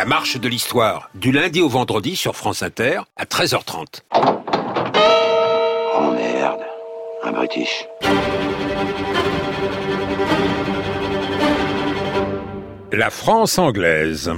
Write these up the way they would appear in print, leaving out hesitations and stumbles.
La marche de l'histoire, du lundi au vendredi sur France Inter, à 13h30. Oh merde, un British. La France anglaise.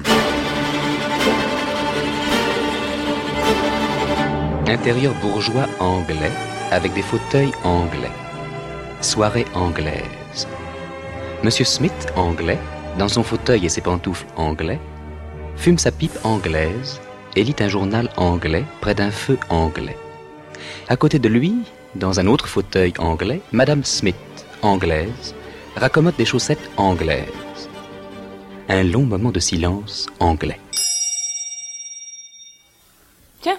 Intérieur bourgeois anglais, avec des fauteuils anglais. Soirée anglaise. Monsieur Smith, anglais, dans son fauteuil et ses pantoufles anglais, fume sa pipe anglaise et lit un journal anglais près d'un feu anglais. À côté de lui, dans un autre fauteuil anglais, Madame Smith, anglaise, raccommode des chaussettes anglaises. Un long moment de silence anglais. Tiens,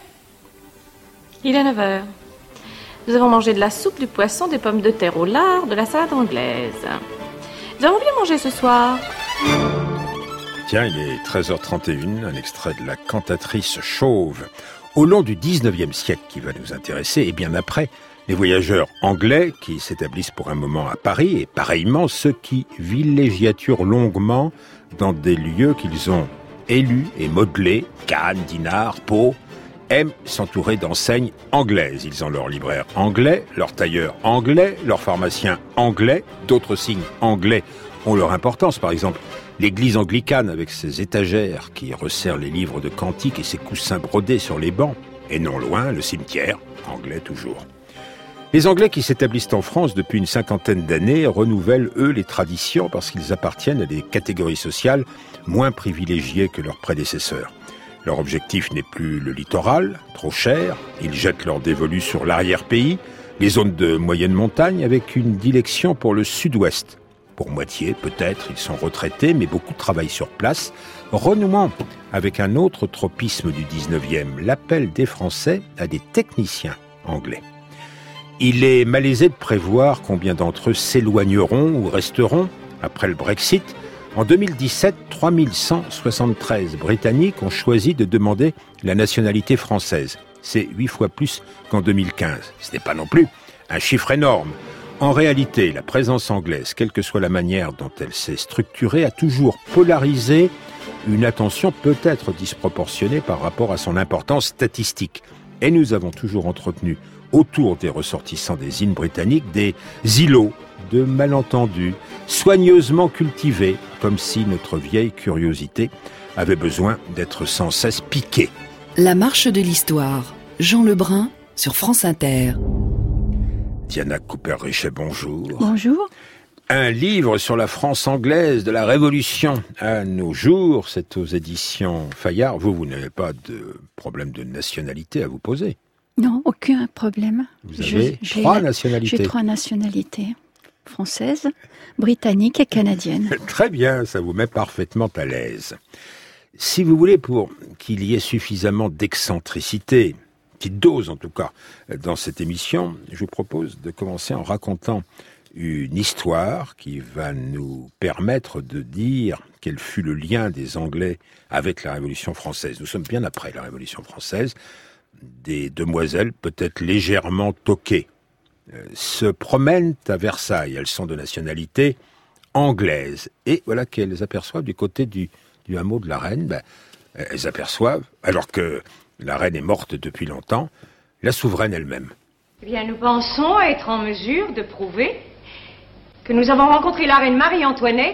il est 9h. Nous avons mangé de la soupe, du poisson, des pommes de terre au lard, de la salade anglaise. Nous avons bien mangé ce soir. Tiens, il est 13h31, un extrait de la cantatrice chauve. Au long du 19e siècle qui va nous intéresser, et bien après, les voyageurs anglais qui s'établissent pour un moment à Paris, et pareillement ceux qui villégiaturent longuement dans des lieux qu'ils ont élus et modelés, Cannes, Dinard, Pau, aiment s'entourer d'enseignes anglaises. Ils ont leur libraire anglais, leur tailleur anglais, leur pharmacien anglais, d'autres signes anglais ont leur importance. Par exemple, l'église anglicane avec ses étagères qui resserrent les livres de cantiques et ses coussins brodés sur les bancs. Et non loin, le cimetière, anglais toujours. Les Anglais qui s'établissent en France depuis une cinquantaine d'années renouvellent, eux, les traditions parce qu'ils appartiennent à des catégories sociales moins privilégiées que leurs prédécesseurs. Leur objectif n'est plus le littoral, trop cher. Ils jettent leur dévolu sur l'arrière-pays, les zones de moyenne montagne, avec une dilection pour le sud-ouest. Pour moitié, peut-être, ils sont retraités, mais beaucoup travaillent sur place, renouant avec un autre tropisme du 19e, l'appel des Français à des techniciens anglais. Il est malaisé de prévoir combien d'entre eux s'éloigneront ou resteront après le Brexit. En 2017, 3173 Britanniques ont choisi de demander la nationalité française. C'est 8 fois plus qu'en 2015. Ce n'est pas non plus un chiffre énorme. En réalité, la présence anglaise, quelle que soit la manière dont elle s'est structurée, a toujours polarisé une attention peut-être disproportionnée par rapport à son importance statistique. Et nous avons toujours entretenu autour des ressortissants des îles britanniques des îlots de malentendus, soigneusement cultivés, comme si notre vieille curiosité avait besoin d'être sans cesse piquée. La marche de l'histoire, Jean Lebrun sur France Inter. Diana Cooper-Richet, bonjour. Bonjour. Un livre sur la France anglaise de la Révolution à nos jours, c'est aux éditions Fayard. Vous n'avez pas de problème de nationalité à vous poser? Non, aucun problème. Vous avez trois nationalités. J'ai 3 nationalités. Française, britannique et canadienne. Très bien, ça vous met parfaitement à l'aise. Si vous voulez, pour qu'il y ait suffisamment d'excentricité, petite dose en tout cas, dans cette émission, je vous propose de commencer en racontant une histoire qui va nous permettre de dire quel fut le lien des Anglais avec la Révolution française. Nous sommes bien après la Révolution française. Des demoiselles, peut-être légèrement toquées, se promènent à Versailles. Elles sont de nationalité anglaise. Et voilà qu'elles aperçoivent du côté du hameau de la reine, elles aperçoivent, alors que la reine est morte depuis longtemps, la souveraine elle-même. Eh bien, nous pensons être en mesure de prouver que nous avons rencontré la reine Marie-Antoinette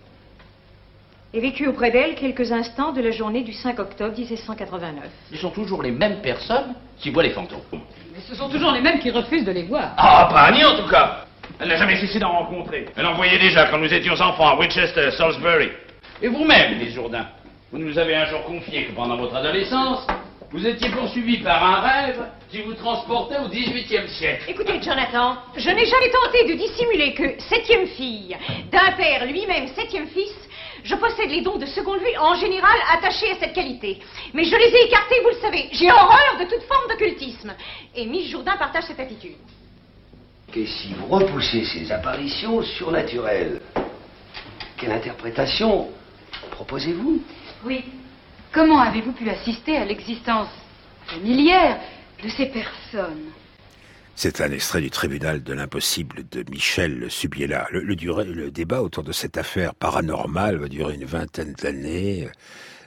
et vécu auprès d'elle quelques instants de la journée du 5 octobre 1789. Ce sont toujours les mêmes personnes qui voient les fantômes. Mais ce sont toujours les mêmes qui refusent de les voir. Ah, pas Annie en tout cas. Elle n'a jamais cessé d'en rencontrer. Elle en voyait déjà quand nous étions enfants à Winchester, Salisbury. Et vous-même, les Jourdain, vous nous avez un jour confié que pendant votre adolescence, vous étiez poursuivi par un rêve qui vous transportait au XVIIIe siècle. Écoutez, Jonathan, je n'ai jamais tenté de dissimuler que, 7e fille d'un père lui-même 7e fils, je possède les dons de seconde vue en général attachés à cette qualité. Mais je les ai écartés, vous le savez. J'ai horreur de toute forme d'occultisme. Et Miss Jourdain partage cette attitude. Et si vous repoussez ces apparitions surnaturelles, quelle interprétation proposez-vous? Oui. Comment avez-vous pu assister à l'existence familière de ces personnes? C'est un extrait du tribunal de l'impossible de Michel Subiela. Le débat autour de cette affaire paranormale va durer une vingtaine d'années.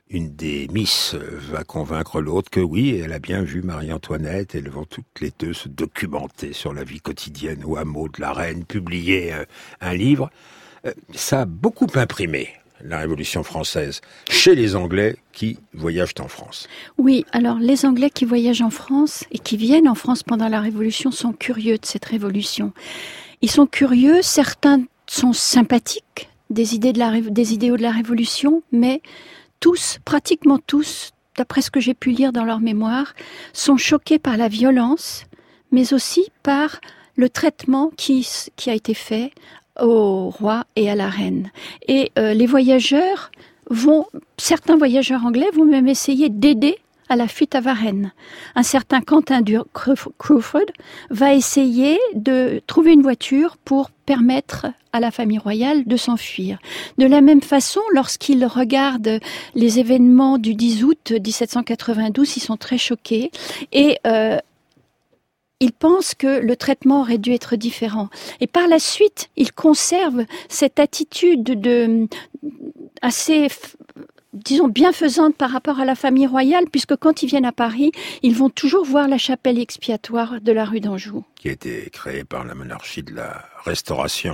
une des Miss va convaincre l'autre que oui, elle a bien vu Marie-Antoinette. Elles vont toutes les deux se documenter sur la vie quotidienne au hameau de la reine, publier un livre. Ça a beaucoup imprimé la Révolution française chez les Anglais qui voyagent en France. Oui, alors les Anglais qui voyagent en France et qui viennent en France pendant la Révolution sont curieux de cette Révolution. Ils sont curieux, certains sont sympathiques des idéaux de la Révolution, mais tous, pratiquement tous, d'après ce que j'ai pu lire dans leur mémoire, sont choqués par la violence, mais aussi par le traitement qui a été fait au roi et à la reine. Et les voyageurs certains voyageurs anglais vont même essayer d'aider à la fuite à Varennes. Un certain Quentin Crawford va essayer de trouver une voiture pour permettre à la famille royale de s'enfuir. De la même façon, lorsqu'ils regardent les événements du 10 août 1792, ils sont très choqués et ils pensent que le traitement aurait dû être différent. Et par la suite, ils conservent cette attitude assez, disons, bienfaisante par rapport à la famille royale, puisque quand ils viennent à Paris, ils vont toujours voir la chapelle expiatoire de la rue d'Anjou. Qui a été créée par la monarchie de la Restauration.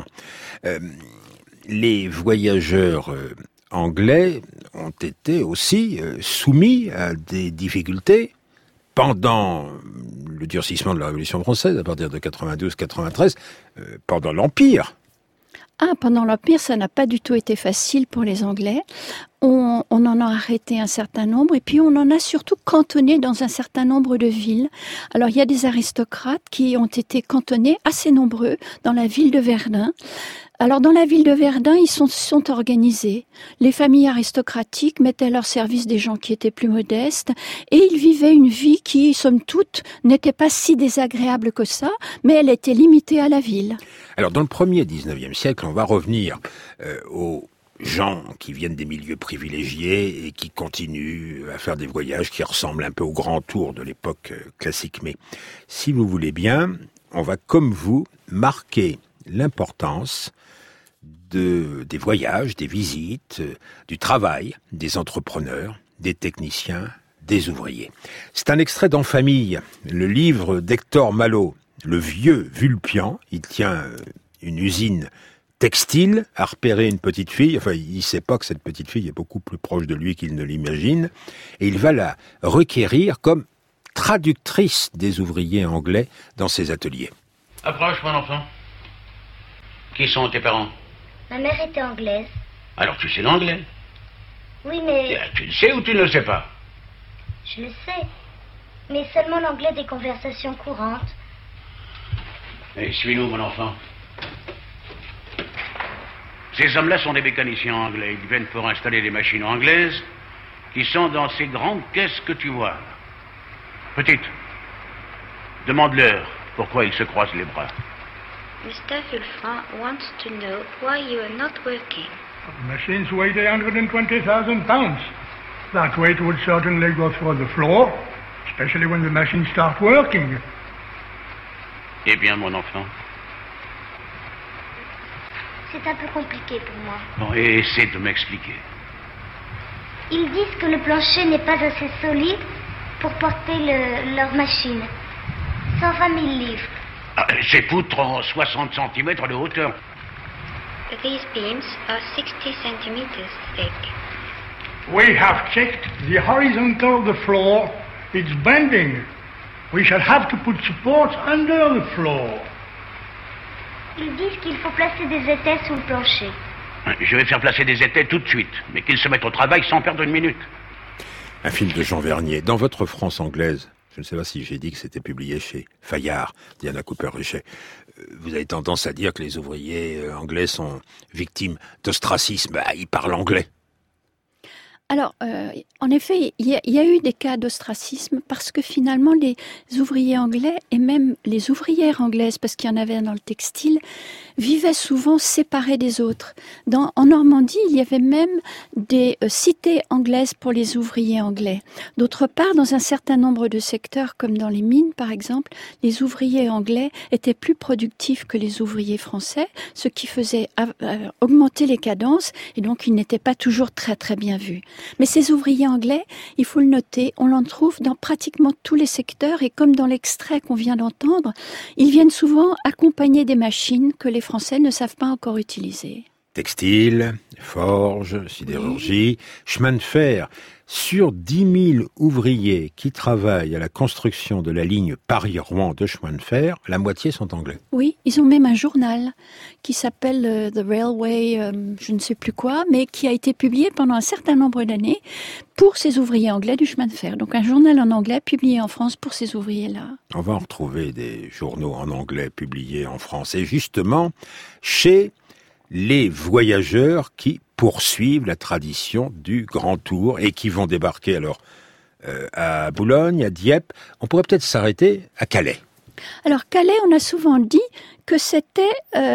Les voyageurs anglais ont été aussi soumis à des difficultés pendant le durcissement de la Révolution française, à partir de 92-93, pendant l'Empire. Pendant l'Empire, ça n'a pas du tout été facile pour les Anglais. On en a arrêté un certain nombre et puis on en a surtout cantonné dans un certain nombre de villes. Alors il y a des aristocrates qui ont été cantonnés, assez nombreux, dans la ville de Verdun. Alors dans la ville de Verdun, ils sont organisés. Les familles aristocratiques mettaient à leur service des gens qui étaient plus modestes et ils vivaient une vie qui, somme toute, n'était pas si désagréable que ça, mais elle était limitée à la ville. Alors dans le premier 19e siècle, on va revenir aux gens qui viennent des milieux privilégiés et qui continuent à faire des voyages qui ressemblent un peu au grand tour de l'époque classique. Mais si vous voulez bien, on va comme vous marquer l'importance des voyages, des visites, du travail des entrepreneurs, des techniciens, des ouvriers. C'est un extrait d'En famille, le livre d'Hector Malot, le vieux Vulpian. Il tient une usine textile, a repéré une petite fille, enfin il ne sait pas que cette petite fille est beaucoup plus proche de lui qu'il ne l'imagine, et il va la requérir comme traductrice des ouvriers anglais dans ses ateliers. Approche, mon enfant. Qui sont tes parents? Ma mère était anglaise. Alors tu sais l'anglais? Oui, mais... Tu le sais ou tu ne le sais pas? Je le sais. Mais seulement l'anglais des conversations courantes. Et suis-nous, mon enfant. Ces hommes-là sont des mécaniciens anglais. Ils viennent pour installer des machines anglaises qui sont dans ces grandes caisses que tu vois. Petite, demande-leur pourquoi ils se croisent les bras. Mr. Vulfran wants to know why you are not working. The machines weigh 120,000 pounds. That weight would certainly go through the floor, especially when the machines start working. Eh bien, mon enfant. C'est un peu compliqué pour moi. Bon, et essaie de m'expliquer. Ils disent que le plancher n'est pas assez solide pour porter leur machine. 120 000 livres. Ces poutres ont 60 cm de hauteur. These beams are 60 centimeters thick. We have checked the horizontal of the floor. It's bending. We shall have to put supports under the floor. Ils disent qu'il faut placer des étais sous le plancher. Je vais faire placer des étais tout de suite, mais qu'ils se mettent au travail sans perdre une minute. Un film de Jean Vernier. Dans votre France anglaise, je ne sais pas si j'ai dit que c'était publié chez Fayard, Diana Cooper-Richet. Vous avez tendance à dire que les ouvriers anglais sont victimes d'ostracisme. Ils parlent anglais. Alors, en effet, il y a eu des cas d'ostracisme parce que finalement, les ouvriers anglais et même les ouvrières anglaises, parce qu'il y en avait dans le textile, vivaient souvent séparés des autres. En Normandie, il y avait même des cités anglaises pour les ouvriers anglais. D'autre part, dans un certain nombre de secteurs, comme dans les mines par exemple, les ouvriers anglais étaient plus productifs que les ouvriers français, ce qui faisait augmenter les cadences et donc ils n'étaient pas toujours très très bien vus. Mais ces ouvriers anglais, il faut le noter, on l'en trouve dans pratiquement tous les secteurs et comme dans l'extrait qu'on vient d'entendre, ils viennent souvent accompagner des machines que les Français ne savent pas encore utiliser. Textile, forge, sidérurgie, chemin de fer. Sur 10 000 ouvriers qui travaillent à la construction de la ligne Paris-Rouen de chemin de fer, la moitié sont anglais. Oui, ils ont même un journal qui s'appelle The Railway, je ne sais plus quoi, mais qui a été publié pendant un certain nombre d'années pour ces ouvriers anglais du chemin de fer. Donc un journal en anglais publié en France pour ces ouvriers-là. On va en retrouver des journaux en anglais publiés en France. Et justement, chez les voyageurs qui poursuivent la tradition du Grand Tour et qui vont débarquer alors à Boulogne, à Dieppe. On pourrait peut-être s'arrêter à Calais. Alors Calais, on a souvent dit que c'était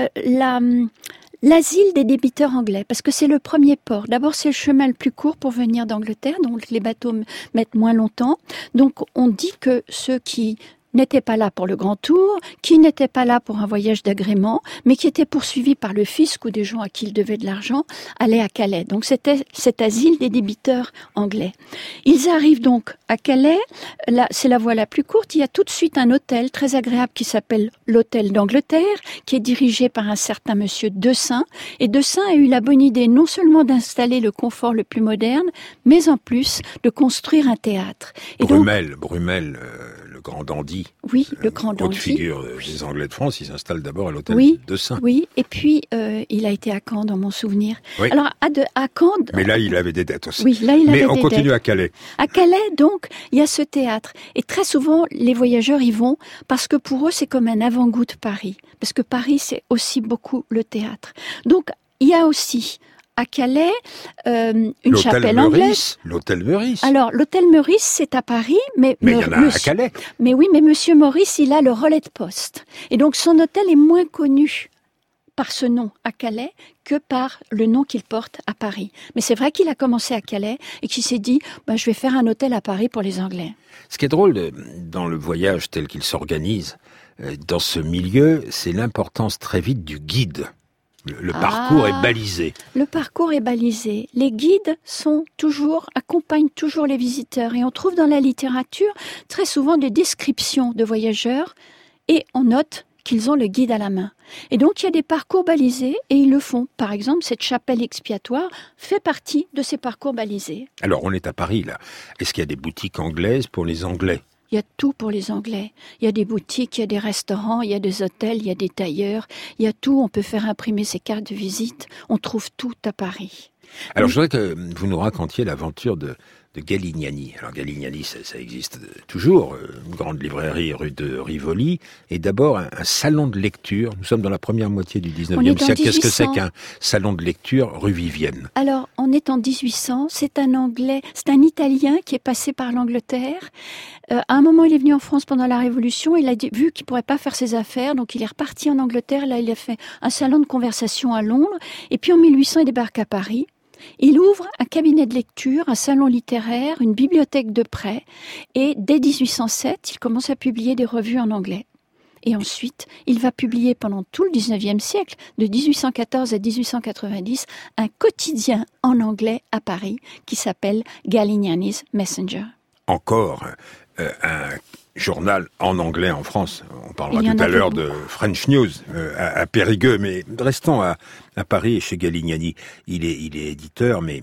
l'asile des débiteurs anglais, parce que c'est le premier port. D'abord, c'est le chemin le plus court pour venir d'Angleterre, donc les bateaux mettent moins longtemps. Donc on dit que ceux qui n'étaient pas là pour le Grand Tour, qui n'étaient pas là pour un voyage d'agrément, mais qui étaient poursuivis par le fisc ou des gens à qui ils devaient de l'argent, allaient à Calais. Donc c'était cet asile des débiteurs anglais. Ils arrivent donc à Calais, là, c'est la voie la plus courte, il y a tout de suite un hôtel très agréable qui s'appelle l'Hôtel d'Angleterre, qui est dirigé par un certain monsieur Dessein, et Dessein a eu la bonne idée non seulement d'installer le confort le plus moderne, mais en plus de construire un théâtre. Et Brumel, le grand dandy. Oui, le grand dandy. Haute figure des Anglais de France, il s'installe d'abord à l'hôtel Dessein. Oui, et puis il a été à Caen dans mon souvenir. Oui. Alors à Caen... Mais là, il avait des dettes aussi. Oui, là, il avait des dettes. Mais on continue à Calais. À Calais, donc, il y a ce théâtre. Et très souvent, les voyageurs y vont parce que pour eux, c'est comme un avant-goût de Paris. Parce que Paris, c'est aussi beaucoup le théâtre. Donc, il y a aussi... à Calais, une chapelle anglaise. L'hôtel Meurice. Alors, l'hôtel Meurice, c'est à Paris, mais il y en a à Calais. Mais oui, mais Monsieur Maurice, il a le relais de poste. Et donc, son hôtel est moins connu par ce nom à Calais que par le nom qu'il porte à Paris. Mais c'est vrai qu'il a commencé à Calais et qu'il s'est dit, je vais faire un hôtel à Paris pour les Anglais. Ce qui est drôle dans le voyage tel qu'il s'organise, dans ce milieu, c'est l'importance très vite du guide. Le parcours est balisé. Le parcours est balisé. Les guides accompagnent toujours les visiteurs. Et on trouve dans la littérature très souvent des descriptions de voyageurs et on note qu'ils ont le guide à la main. Et donc il y a des parcours balisés et ils le font. Par exemple, cette chapelle expiatoire fait partie de ces parcours balisés. Alors on est à Paris là. Est-ce qu'il y a des boutiques anglaises pour les Anglais ? Il y a tout pour les Anglais. Il y a des boutiques, il y a des restaurants, il y a des hôtels, il y a des tailleurs. Il y a tout. On peut faire imprimer ses cartes de visite. On trouve tout à Paris. Alors, je voudrais que vous nous racontiez l'aventure de Galignani. Alors, Galignani, ça existe toujours. Une grande librairie rue de Rivoli. Et d'abord, un salon de lecture. Nous sommes dans la première moitié du 19e siècle. Qu'est-ce que c'est qu'un salon de lecture rue Vivienne ? Alors, on est en 1800. C'est un Italien qui est passé par l'Angleterre. À un moment, il est venu en France pendant la Révolution. Il a vu qu'il pourrait pas faire ses affaires. Donc, il est reparti en Angleterre. Là, il a fait un salon de conversation à Londres. Et puis, en 1800, il débarque à Paris. Il ouvre un cabinet de lecture, un salon littéraire, une bibliothèque de prêt et dès 1807, il commence à publier des revues en anglais. Et ensuite, il va publier pendant tout le 19e siècle, de 1814 à 1890, un quotidien en anglais à Paris qui s'appelle Galignani's Messenger. Encore un journal en anglais en France. On parlera tout à l'heure de French News à Périgueux, mais restons à Paris et chez Galignani. Il est éditeur, mais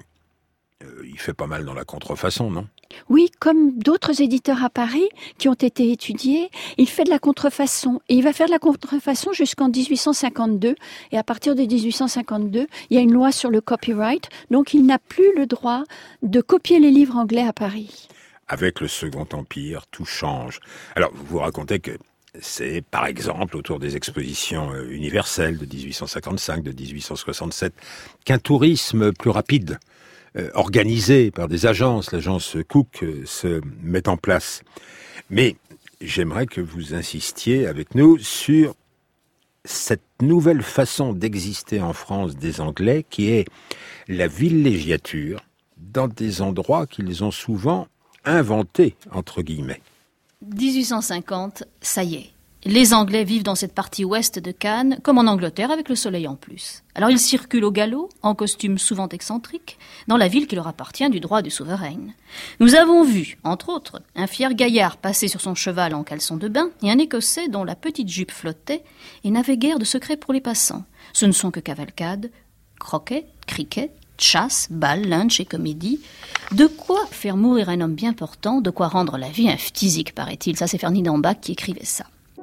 il fait pas mal dans la contrefaçon, non ? Oui, comme d'autres éditeurs à Paris qui ont été étudiés, il fait de la contrefaçon. Et il va faire de la contrefaçon jusqu'en 1852. Et à partir de 1852, il y a une loi sur le copyright. Donc il n'a plus le droit de copier les livres anglais à Paris. Avec le Second Empire, tout change. Alors, vous vous racontez que c'est, par exemple, autour des expositions universelles de 1855, de 1867, qu'un tourisme plus rapide, organisé par des agences, l'agence Cook, se met en place. Mais j'aimerais que vous insistiez avec nous sur cette nouvelle façon d'exister en France des Anglais, qui est la villégiature dans des endroits qu'ils ont souvent inventé, entre guillemets. 1850, ça y est. Les Anglais vivent dans cette partie ouest de Cannes, comme en Angleterre, avec le soleil en plus. Alors ils circulent au galop, en costume souvent excentrique, dans la ville qui leur appartient du droit du souverain. Nous avons vu, entre autres, un fier gaillard passer sur son cheval en caleçon de bain et un Écossais dont la petite jupe flottait et n'avait guère de secret pour les passants. Ce ne sont que cavalcades, croquet, cricket, chasse, bal, lunch et comédie. De quoi faire mourir un homme bien portant, de quoi rendre la vie un phtisique, paraît-il. Ça, c'est Ferdinand Bach qui écrivait ça.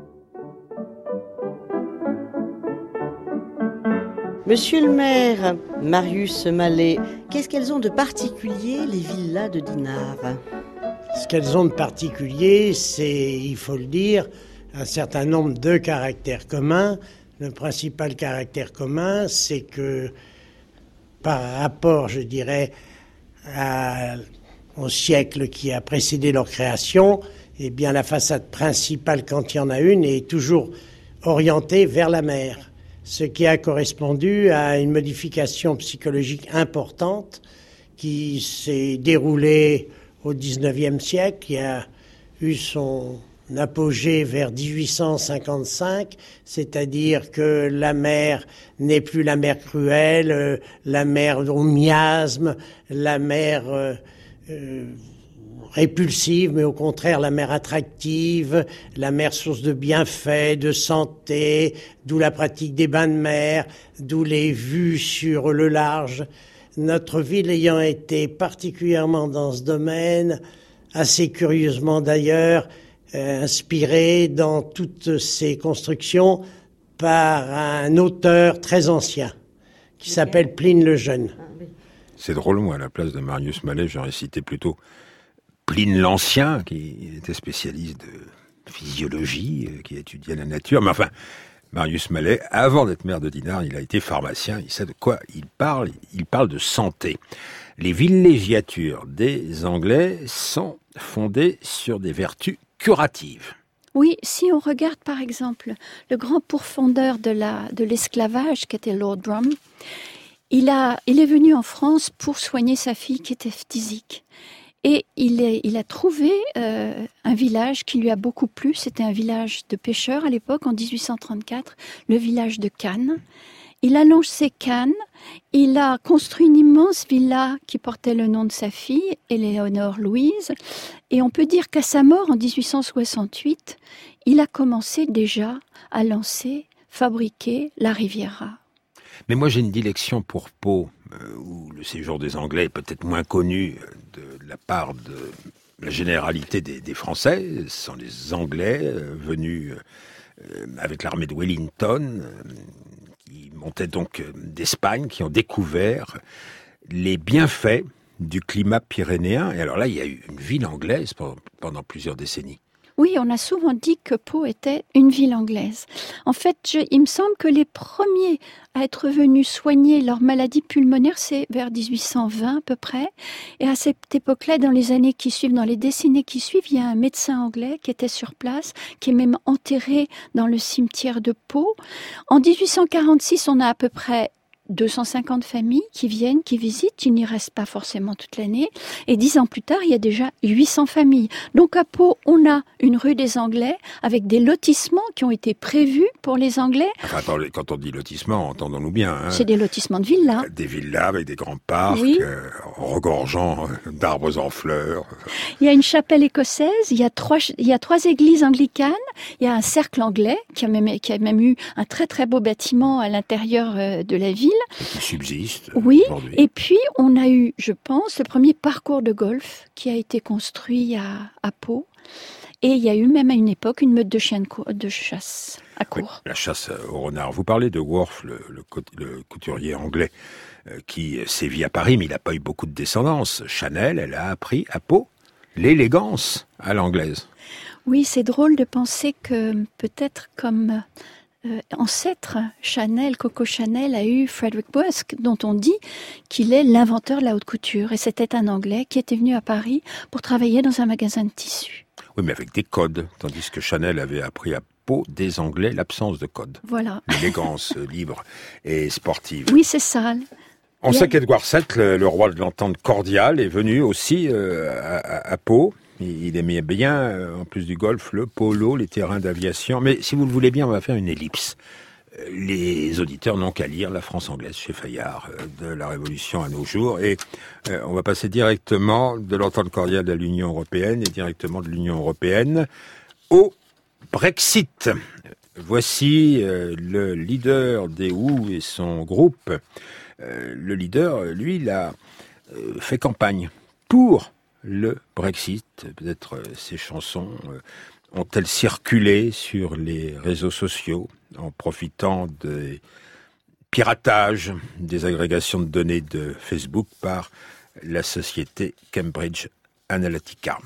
Monsieur le maire, Marius Mallet, qu'est-ce qu'elles ont de particulier, les villas de Dinard ? Ce qu'elles ont de particulier, c'est, il faut le dire, un certain nombre de caractères communs. Le principal caractère commun, c'est que par rapport, je dirais, au siècle qui a précédé leur création, eh bien la façade principale, quand il y en a une, est toujours orientée vers la mer. Ce qui a correspondu à une modification psychologique importante qui s'est déroulée au XIXe siècle, qui a eu son apogée vers 1855, c'est-à-dire que la mer n'est plus la mer cruelle, la mer au miasme, la mer répulsive, mais au contraire la mer attractive, la mer source de bienfaits, de santé, d'où la pratique des bains de mer, d'où les vues sur le large. Notre ville ayant été particulièrement dans ce domaine, assez curieusement d'ailleurs, inspirée dans toutes ces constructions par un auteur très ancien qui s'appelle Pline le Jeune. C'est drôle, moi, à la place de Marius Mallet, j'aurais cité plutôt Pline l'Ancien, qui était spécialiste de physiologie, qui étudiait la nature. Mais enfin, Marius Mallet, avant d'être maire de Dinard, il a été pharmacien, il sait de quoi il parle de santé. Les villégiatures des Anglais sont fondées sur des vertus curatives. Oui, si on regarde par exemple le grand pourfendeur de l'esclavage qui était Lord Brum, il est venu en France pour soigner sa fille qui était phtisique. Et il a trouvé un village qui lui a beaucoup plu. C'était un village de pêcheurs à l'époque, en 1834, le village de Cannes. Il a lancé Cannes, il a construit une immense villa qui portait le nom de sa fille, Éléonore Louise. Et on peut dire qu'à sa mort, en 1868, il a commencé déjà à fabriquer la Riviera. Mais moi, j'ai une dilection pour Pau, où le séjour des Anglais est peut-être moins connu de la part de la généralité des Français. Ce sont les Anglais venus avec l'armée de Wellington, qui montaient donc d'Espagne, qui ont découvert les bienfaits du climat pyrénéen. Et alors là, il y a eu une ville anglaise pendant plusieurs décennies. Oui, on a souvent dit que Pau était une ville anglaise. En fait, il me semble que les premiers à être venus soigner leur maladie pulmonaire, c'est vers 1820 à peu près. Et à cette époque-là, dans les années qui suivent, dans les décennies qui suivent, il y a un médecin anglais qui était sur place, qui est même enterré dans le cimetière de Pau. En 1846, on a à peu près 250 familles qui viennent, qui visitent, ils n'y restent pas forcément toute l'année. Et 10 ans plus tard, il y a déjà 800 familles. Donc à Pau, on a une rue des Anglais avec des lotissements qui ont été prévus pour les Anglais. Enfin, quand on dit lotissement, entendons-nous bien. Hein, c'est des lotissements de villas. Des villas avec des grands parcs, oui. Regorgeant d'arbres en fleurs. Il y a une chapelle écossaise, il y a trois églises anglicanes, il y a un cercle anglais qui a même eu un très très beau bâtiment à l'intérieur de la ville. Qui subsiste. Oui, aujourd'hui. Et puis on a eu, je pense, le premier parcours de golf qui a été construit à Pau. Et il y a eu même à une époque une meute de chiens de chasse à Cour. Oui, la chasse au renard. Vous parlez de Worth, le couturier anglais qui sévit à Paris, mais il n'a pas eu beaucoup de descendance. Chanel, elle a appris à Pau l'élégance à l'anglaise. Oui, c'est drôle de penser que peut-être comme ancêtre, Coco Chanel a eu Frederick Busk, dont on dit qu'il est l'inventeur de la haute couture. Et c'était un Anglais qui était venu à Paris pour travailler dans un magasin de tissus. Oui, mais avec des codes, tandis que Chanel avait appris à Pau des Anglais l'absence de code. Voilà. L'élégance libre et sportive. Oui, c'est ça. On sait qu'Édouard VII, le roi de l'entente cordiale, est venu aussi à Pau. Il aimait bien, en plus du golf, le polo, les terrains d'aviation. Mais si vous le voulez bien, on va faire une ellipse. Les auditeurs n'ont qu'à lire La France anglaise chez Fayard, de la Révolution à nos jours. Et on va passer directement de l'entente cordiale à l'Union européenne et directement de l'Union européenne au Brexit. Voici le leader des Who et son groupe. Le leader, lui, il a fait campagne pour le Brexit. Peut-être ces chansons ont-elles circulé sur les réseaux sociaux en profitant des piratages, des agrégations de données de Facebook par la société Cambridge Analytica.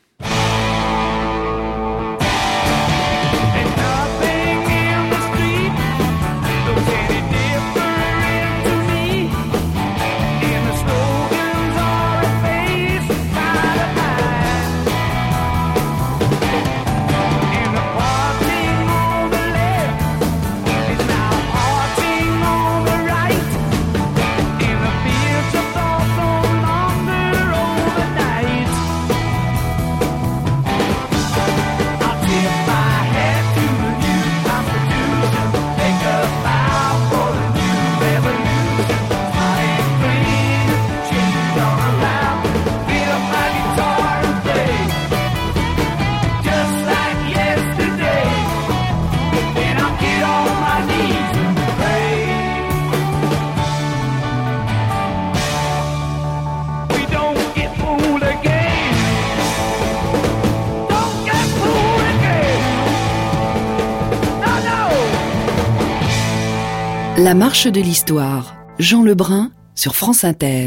La marche de l'histoire, Jean Lebrun sur France Inter.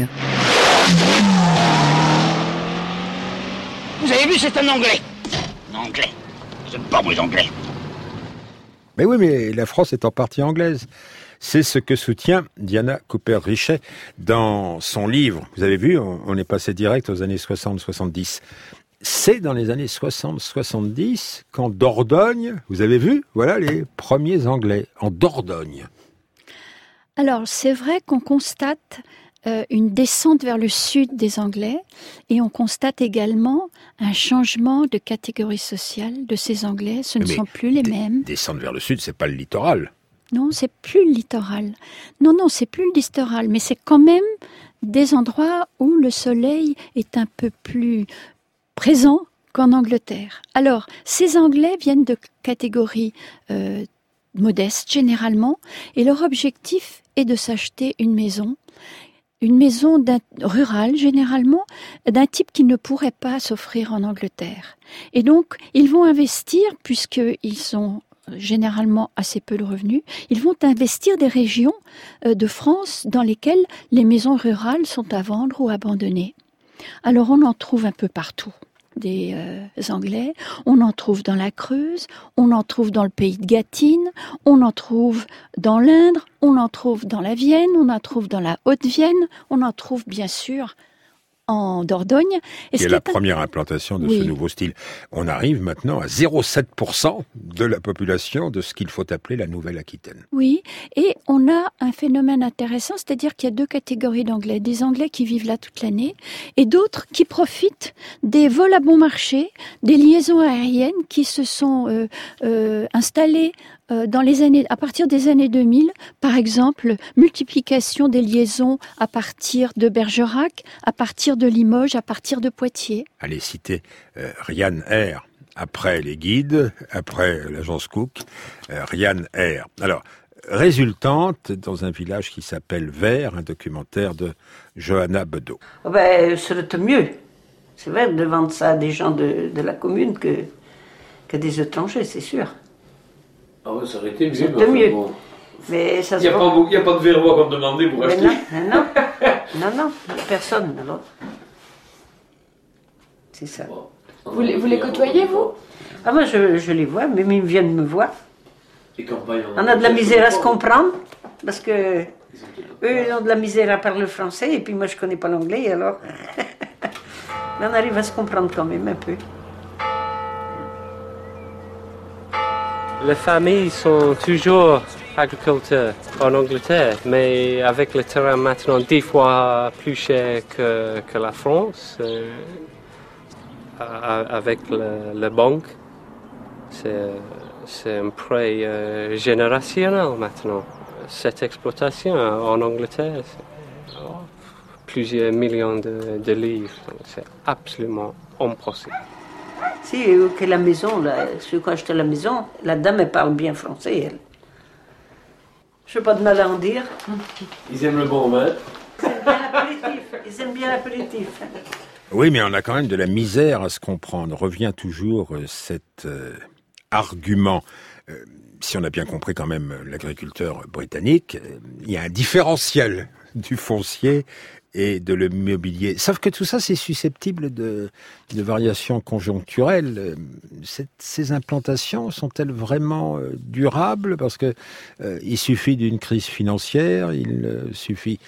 Vous avez vu, c'est un Anglais. Un Anglais. J'aime pas les Anglais. Mais oui, mais la France est en partie anglaise. C'est ce que soutient Diana Cooper-Richet dans son livre. Vous avez vu, on est passé direct aux années 60-70. C'est dans les années 60-70 qu'en Dordogne, vous avez vu, voilà les premiers Anglais, en Dordogne. Alors, c'est vrai qu'on constate une descente vers le sud des Anglais et on constate également un changement de catégorie sociale de ces Anglais. Ce ne sont plus les mêmes. Descendre vers le sud, c'est pas le littoral. Non, c'est plus le littoral. Non, c'est plus le littoral, mais c'est quand même des endroits où le soleil est un peu plus présent qu'en Angleterre. Alors, ces Anglais viennent de catégories modestes généralement, et leur objectif est de s'acheter une maison rurale généralement, d'un type qui ne pourrait pas s'offrir en Angleterre. Et donc, ils vont investir, puisqu'ils sont généralement assez peu de revenus, ils vont investir des régions de France dans lesquelles les maisons rurales sont à vendre ou abandonnées. Alors, on en trouve un peu partout. Des Anglais, on en trouve dans la Creuse, on en trouve dans le pays de Gâtine, on en trouve dans l'Indre, on en trouve dans la Vienne, on en trouve dans la Haute-Vienne, on en trouve bien sûr en Dordogne. C'est la première implantation de ce nouveau style. On arrive maintenant à 0,7% de la population de ce qu'il faut appeler la Nouvelle-Aquitaine. Oui, et on a un phénomène intéressant, c'est-à-dire qu'il y a deux catégories d'Anglais. Des Anglais qui vivent là toute l'année et d'autres qui profitent des vols à bon marché, des liaisons aériennes qui se sont installées à partir des années 2000, par exemple, multiplication des liaisons à partir de Bergerac, à partir de Limoges, à partir de Poitiers. Allez citer Ryanair, après les guides, après l'agence Cook, Ryanair. Alors, résultante dans un village qui s'appelle Vert, un documentaire de Johanna Bedeau. Serait mieux, c'est vrai, de vendre ça à des gens de la commune que des étrangers, c'est sûr. Ah ouais, ça aurait été mieux. C'était mieux. Bon. Mais ça il n'y a pas de Verrois qu'on demandait pour acheter. Non, personne alors. C'est ça. Bon. Vous les côtoyez, vous? Ah moi je les vois, même ils viennent me voir. Campagnes, on a de la misère à se comprendre, parce que eux ils ont de la misère à parler français, et puis moi je connais pas l'anglais, alors mais on arrive à se comprendre quand même un peu. Les familles sont toujours agriculteurs en Angleterre, mais avec le terrain maintenant 10 fois plus cher que la France, avec la banque. C'est un prêt générationnel maintenant. Cette exploitation en Angleterre, c'est plusieurs millions de livres. Donc c'est absolument impossible. Si, que la maison, là, ceux qui ont acheté la maison, la dame, elle parle bien français, elle. Je n'ai pas de mal à en dire. Ils aiment le bon vin. Ils aiment bien l'apéritif. Oui, mais on a quand même de la misère à se comprendre. Revient toujours cet argument. Si on a bien compris quand même l'agriculteur britannique, il y a un différentiel du foncier et de l'immobilier. Sauf que tout ça, c'est susceptible de variations conjoncturelles. Ces implantations sont-elles vraiment durables? Parce que il suffit d'une crise financière, il suffit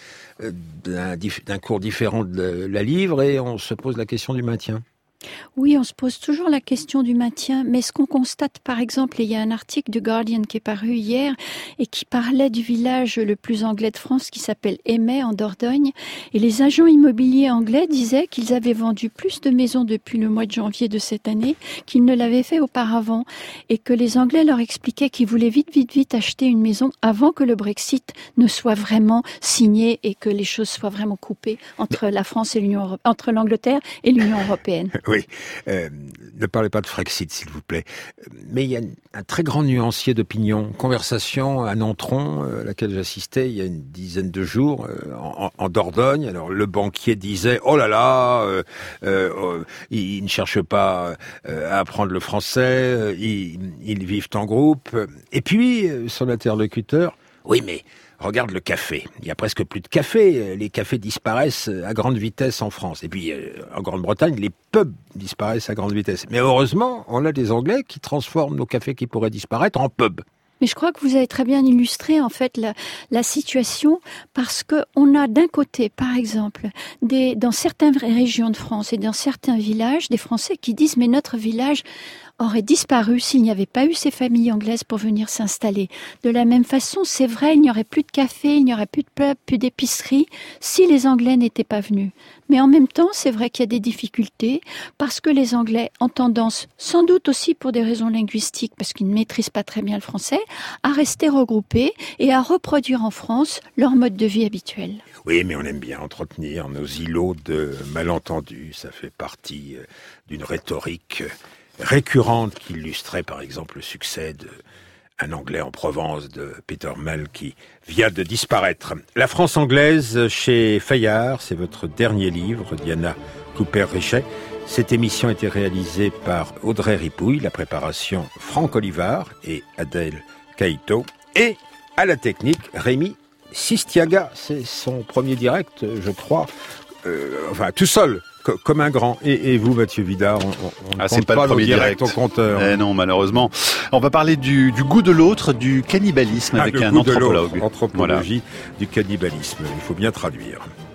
d'un cours différent de la livre et on se pose la question du maintien. Oui, on se pose toujours la question du maintien, mais ce qu'on constate, par exemple, et il y a un article du Guardian qui est paru hier et qui parlait du village le plus anglais de France qui s'appelle Eymet en Dordogne, et les agents immobiliers anglais disaient qu'ils avaient vendu plus de maisons depuis le mois de janvier de cette année qu'ils ne l'avaient fait auparavant, et que les Anglais leur expliquaient qu'ils voulaient vite acheter une maison avant que le Brexit ne soit vraiment signé et que les choses soient vraiment coupées entre la France et entre l'Angleterre et l'Union européenne. Oui, ne parlez pas de Frexit, s'il vous plaît. Mais il y a un très grand nuancier d'opinion. Conversation à Nontron, à laquelle j'assistais il y a une dizaine de jours, en Dordogne. Alors, le banquier disait, oh là là, ils ne cherchent pas à apprendre le français, ils vivent en groupe. Et puis, son interlocuteur, oui, mais regarde le café. Il y a presque plus de café. Les cafés disparaissent à grande vitesse en France. Et puis, en Grande-Bretagne, les pubs disparaissent à grande vitesse. Mais heureusement, on a des Anglais qui transforment nos cafés qui pourraient disparaître en pubs. Mais je crois que vous avez très bien illustré en fait la situation, parce que on a d'un côté, par exemple, dans certaines régions de France et dans certains villages, des Français qui disent mais notre village aurait disparu s'il n'y avait pas eu ces familles anglaises pour venir s'installer. De la même façon, c'est vrai, il n'y aurait plus de café, il n'y aurait plus de pub, plus d'épicerie si les Anglais n'étaient pas venus. Mais en même temps, c'est vrai qu'il y a des difficultés parce que les Anglais ont tendance, sans doute aussi pour des raisons linguistiques, parce qu'ils ne maîtrisent pas très bien le français, à rester regroupés et à reproduire en France leur mode de vie habituel. Oui, mais on aime bien entretenir nos îlots de malentendus. Ça fait partie d'une rhétorique récurrente qui illustrait par exemple le succès d'un Anglais en Provence de Peter Mell qui vient de disparaître. La France anglaise chez Fayard, c'est votre dernier livre, Diana Cooper-Richet. Cette émission a été réalisée par Audrey Ripouille, la préparation Franck Olivard et Adèle Caïto, et à la technique Rémi Sistiaga. C'est son premier direct, je crois, tout seul. Comme un grand. Et vous, Mathieu Vidard, on ne compte pas le premier direct au compteur. Non, malheureusement. On va parler du goût de l'autre, du cannibalisme avec un anthropologue. Anthropologie du cannibalisme. Il faut bien traduire.